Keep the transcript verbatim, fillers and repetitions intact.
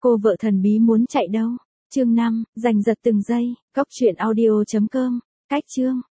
Cô vợ thần bí muốn chạy đâu? Chương năm, giành giật từng giây, cốc truyện audio chấm com, cách chương.